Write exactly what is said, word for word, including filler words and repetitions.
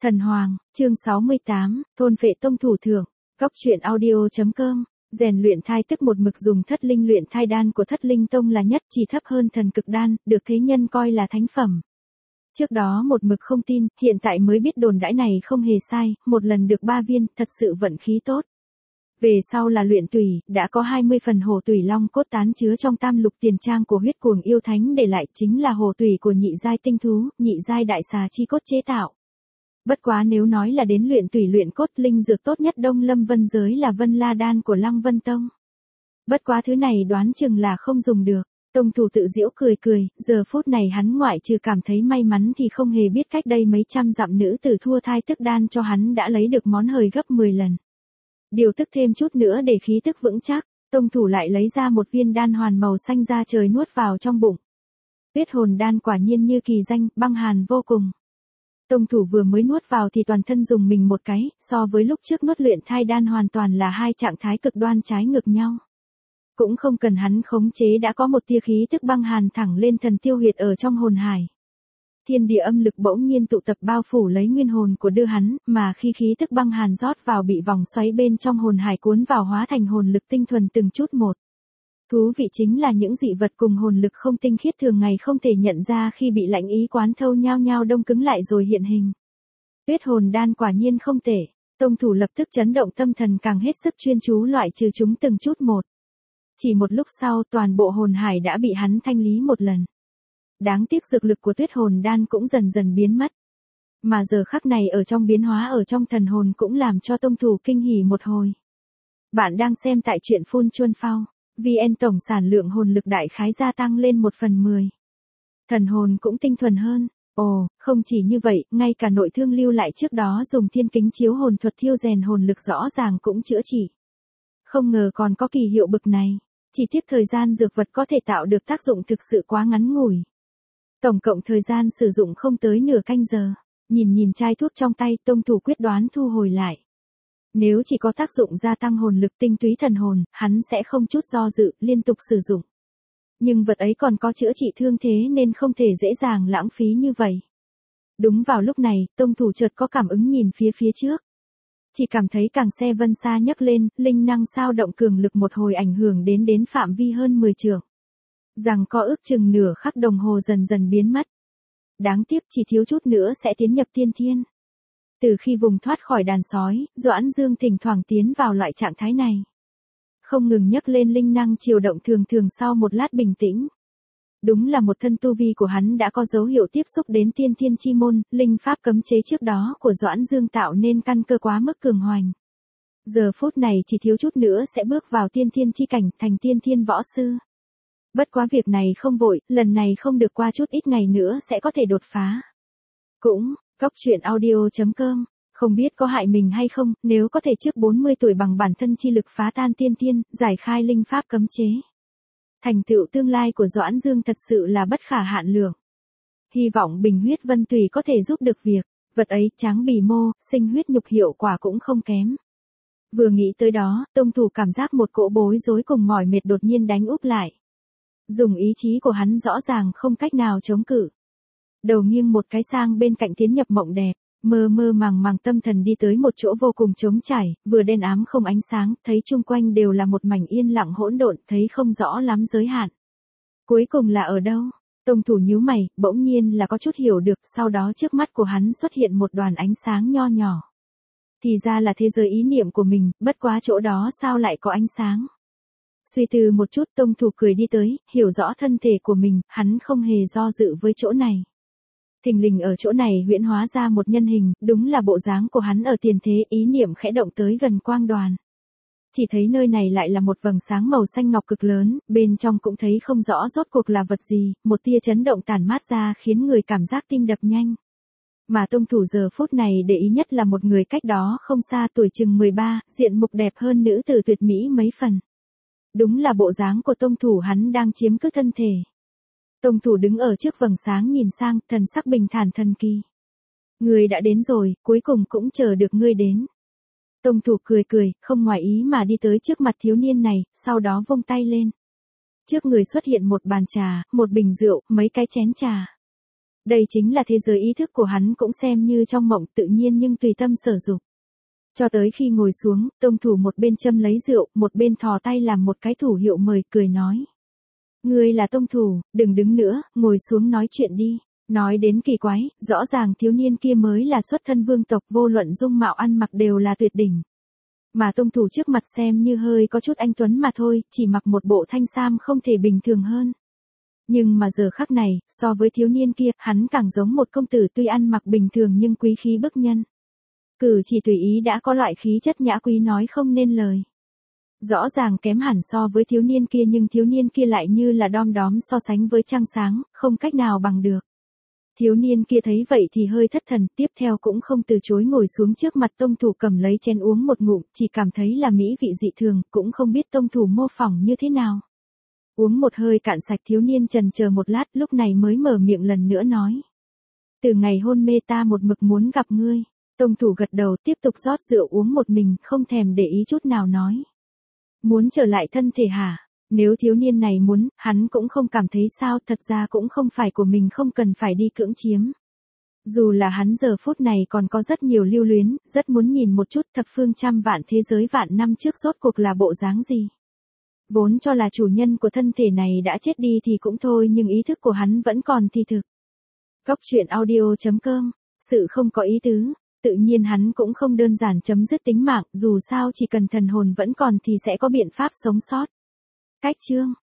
Thần Hoàng, chương sáu mươi tám, thôn phệ tông thủ thưởng, góc truyện audio.com, rèn luyện thai tức một mực dùng thất linh luyện thai đan của thất linh tông là nhất, chỉ thấp hơn thần cực đan, được thế nhân coi là thánh phẩm. Trước đó một mực không tin, hiện tại mới biết đồn đãi này không hề sai, một lần được ba viên, thật sự vận khí tốt. Về sau là luyện tùy, đã có hai mươi phần hồ tùy long cốt tán chứa trong tam lục tiền trang của huyết cuồng yêu thánh để lại, chính là hồ tùy của nhị giai tinh thú, nhị giai đại xà chi cốt chế tạo. Bất quá nếu nói là đến luyện tùy luyện cốt, linh dược tốt nhất Đông Lâm Vân giới là Vân La Đan của Lăng Vân Tông. Bất quá thứ này đoán chừng là không dùng được. Tông thủ tự giễu cười cười, giờ phút này hắn ngoại trừ cảm thấy may mắn thì không hề biết cách đây mấy trăm dặm nữ tử thua thai tức đan cho hắn đã lấy được món hời gấp mười lần. Điều tức thêm chút nữa để khí tức vững chắc, tông thủ lại lấy ra một viên đan hoàn màu xanh da trời nuốt vào trong bụng. Tuyết hồn đan quả nhiên như kỳ danh, băng hàn vô cùng. Tông thủ vừa mới nuốt vào thì toàn thân dùng mình một cái, so với lúc trước nuốt luyện thai đan hoàn toàn là hai trạng thái cực đoan trái ngược nhau. Cũng không cần hắn khống chế đã có một tia khí tức băng hàn thẳng lên thần tiêu huyệt ở trong hồn hải. Thiên địa âm lực bỗng nhiên tụ tập bao phủ lấy nguyên hồn của đưa hắn, mà khi khí tức băng hàn rót vào bị vòng xoáy bên trong hồn hải cuốn vào hóa thành hồn lực tinh thuần từng chút một. Thú vị chính là những dị vật cùng hồn lực không tinh khiết thường ngày không thể nhận ra khi bị lạnh ý quán thâu nhao nhao đông cứng lại rồi hiện hình. Tuyết hồn đan quả nhiên không tệ, tông thủ lập tức chấn động tâm thần càng hết sức chuyên chú loại trừ chúng từng chút một. Chỉ một lúc sau toàn bộ hồn hải đã bị hắn thanh lý một lần. Đáng tiếc dược lực của tuyết hồn đan cũng dần dần biến mất. Mà giờ khắc này ở trong biến hóa ở trong thần hồn cũng làm cho tông thủ kinh hỉ một hồi. Bạn đang xem tại truyện Phun Chuân Phao. vê en tổng sản lượng hồn lực đại khái gia tăng lên một phần mười. Thần hồn cũng tinh thuần hơn. Ồ, không chỉ như vậy, ngay cả nội thương lưu lại trước đó dùng thiên kính chiếu hồn thuật thiêu rèn hồn lực rõ ràng cũng chữa trị. Không ngờ còn có kỳ hiệu bực này. Chỉ tiếc thời gian dược vật có thể tạo được tác dụng thực sự quá ngắn ngủi. Tổng cộng thời gian sử dụng không tới nửa canh giờ. Nhìn nhìn chai thuốc trong tay, tông thủ quyết đoán thu hồi lại. Nếu chỉ có tác dụng gia tăng hồn lực tinh túy thần hồn, hắn sẽ không chút do dự, liên tục sử dụng. Nhưng vật ấy còn có chữa trị thương thế nên không thể dễ dàng lãng phí như vậy. Đúng vào lúc này, tông thủ chợt có cảm ứng nhìn phía phía trước. Chỉ cảm thấy càng xe vân xa nhấc lên, linh năng sao động cường lực một hồi ảnh hưởng đến đến phạm vi hơn mười trượng. Rằng có ước chừng nửa khắc đồng hồ dần dần biến mất. Đáng tiếc chỉ thiếu chút nữa sẽ tiến nhập tiên thiên. Từ khi vùng thoát khỏi đàn sói, Doãn Dương thỉnh thoảng tiến vào loại trạng thái này. Không ngừng nhấc lên linh năng chiều động thường thường sau một lát bình tĩnh. Đúng là một thân tu vi của hắn đã có dấu hiệu tiếp xúc đến tiên thiên chi môn, linh pháp cấm chế trước đó của Doãn Dương tạo nên căn cơ quá mức cường hoành. Giờ phút này chỉ thiếu chút nữa sẽ bước vào tiên thiên chi cảnh thành tiên thiên võ sư. Bất quá việc này không vội, lần này không được qua chút ít ngày nữa sẽ có thể đột phá. Cũng, góc truyện audio.com, không biết có hại mình hay không, nếu có thể trước bốn mươi tuổi bằng bản thân chi lực phá tan tiên thiên, giải khai linh pháp cấm chế. Thành tựu tương lai của Doãn Dương thật sự là bất khả hạn lượng. Hy vọng Bình Huyết Vân Tùy có thể giúp được việc, vật ấy tráng bì mô, sinh huyết nhục hiệu quả cũng không kém. Vừa nghĩ tới đó, tông thủ cảm giác một cỗ bối rối cùng mỏi mệt đột nhiên đánh úp lại. Dùng ý chí của hắn rõ ràng không cách nào chống cự. Đầu nghiêng một cái sang bên cạnh tiến nhập mộng đẹp, mơ mơ màng màng tâm thần đi tới một chỗ vô cùng trống trải, vừa đen ám không ánh sáng, thấy chung quanh đều là một mảnh yên lặng hỗn độn, thấy không rõ lắm giới hạn. Cuối cùng là ở đâu? Tông thủ nhíu mày, bỗng nhiên là có chút hiểu được, sau đó trước mắt của hắn xuất hiện một đoàn ánh sáng nho nhỏ. Thì ra là thế giới ý niệm của mình, bất quá chỗ đó sao lại có ánh sáng? Suy tư một chút, tông thủ cười đi tới, hiểu rõ thân thể của mình, hắn không hề do dự với chỗ này. Thình lình ở chỗ này huyễn hóa ra một nhân hình, đúng là bộ dáng của hắn ở tiền thế, ý niệm khẽ động tới gần quang đoàn. Chỉ thấy nơi này lại là một vầng sáng màu xanh ngọc cực lớn, bên trong cũng thấy không rõ rốt cuộc là vật gì, một tia chấn động tản mát ra khiến người cảm giác tim đập nhanh. Mà tông thủ giờ phút này để ý nhất là một người cách đó không xa tuổi chừng mười ba, diện mục đẹp hơn nữ tử tuyệt mỹ mấy phần. Đúng là bộ dáng của tông thủ hắn đang chiếm cứ thân thể. Tông thủ đứng ở trước vầng sáng nhìn sang, thần sắc bình thản thần kỳ. Ngươi đã đến rồi, cuối cùng cũng chờ được ngươi đến. Tông thủ cười cười, không ngoài ý mà đi tới trước mặt thiếu niên này, sau đó vung tay lên. Trước người xuất hiện một bàn trà, một bình rượu, mấy cái chén trà. Đây chính là thế giới ý thức của hắn cũng xem như trong mộng tự nhiên nhưng tùy tâm sở dục. Cho tới khi ngồi xuống, tông thủ một bên châm lấy rượu, một bên thò tay làm một cái thủ hiệu mời, cười nói. Ngươi là tông thủ, đừng đứng nữa, ngồi xuống nói chuyện đi. Nói đến kỳ quái, rõ ràng thiếu niên kia mới là xuất thân vương tộc, vô luận dung mạo ăn mặc đều là tuyệt đỉnh. Mà tông thủ trước mặt xem như hơi có chút anh tuấn mà thôi, chỉ mặc một bộ thanh sam không thể bình thường hơn. Nhưng mà giờ khắc này, so với thiếu niên kia, hắn càng giống một công tử tuy ăn mặc bình thường nhưng quý khí bức nhân. Cử chỉ tùy ý đã có loại khí chất nhã quý nói không nên lời. Rõ ràng kém hẳn so với thiếu niên kia nhưng thiếu niên kia lại như là đom đóm so sánh với trăng sáng, không cách nào bằng được. Thiếu niên kia thấy vậy thì hơi thất thần, tiếp theo cũng không từ chối ngồi xuống trước mặt tông thủ cầm lấy chén uống một ngụm, chỉ cảm thấy là mỹ vị dị thường, cũng không biết tông thủ mô phỏng như thế nào. Uống một hơi cạn sạch thiếu niên trần chờ một lát lúc này mới mở miệng lần nữa nói. Từ ngày hôn mê ta một mực muốn gặp ngươi. Tông thủ gật đầu tiếp tục rót rượu uống một mình, không thèm để ý chút nào nói. Muốn trở lại thân thể hả? Nếu thiếu niên này muốn, hắn cũng không cảm thấy sao, thật ra cũng không phải của mình không cần phải đi cưỡng chiếm. Dù là hắn giờ phút này còn có rất nhiều lưu luyến, rất muốn nhìn một chút thập phương trăm vạn thế giới vạn năm trước rốt cuộc là bộ dáng gì. Vốn cho là chủ nhân của thân thể này đã chết đi thì cũng thôi nhưng ý thức của hắn vẫn còn thì thực. Góc truyện audio chấm com, sự không có ý tứ. Tự nhiên hắn cũng không đơn giản chấm dứt tính mạng, dù sao chỉ cần thần hồn vẫn còn thì sẽ có biện pháp sống sót. Cách chương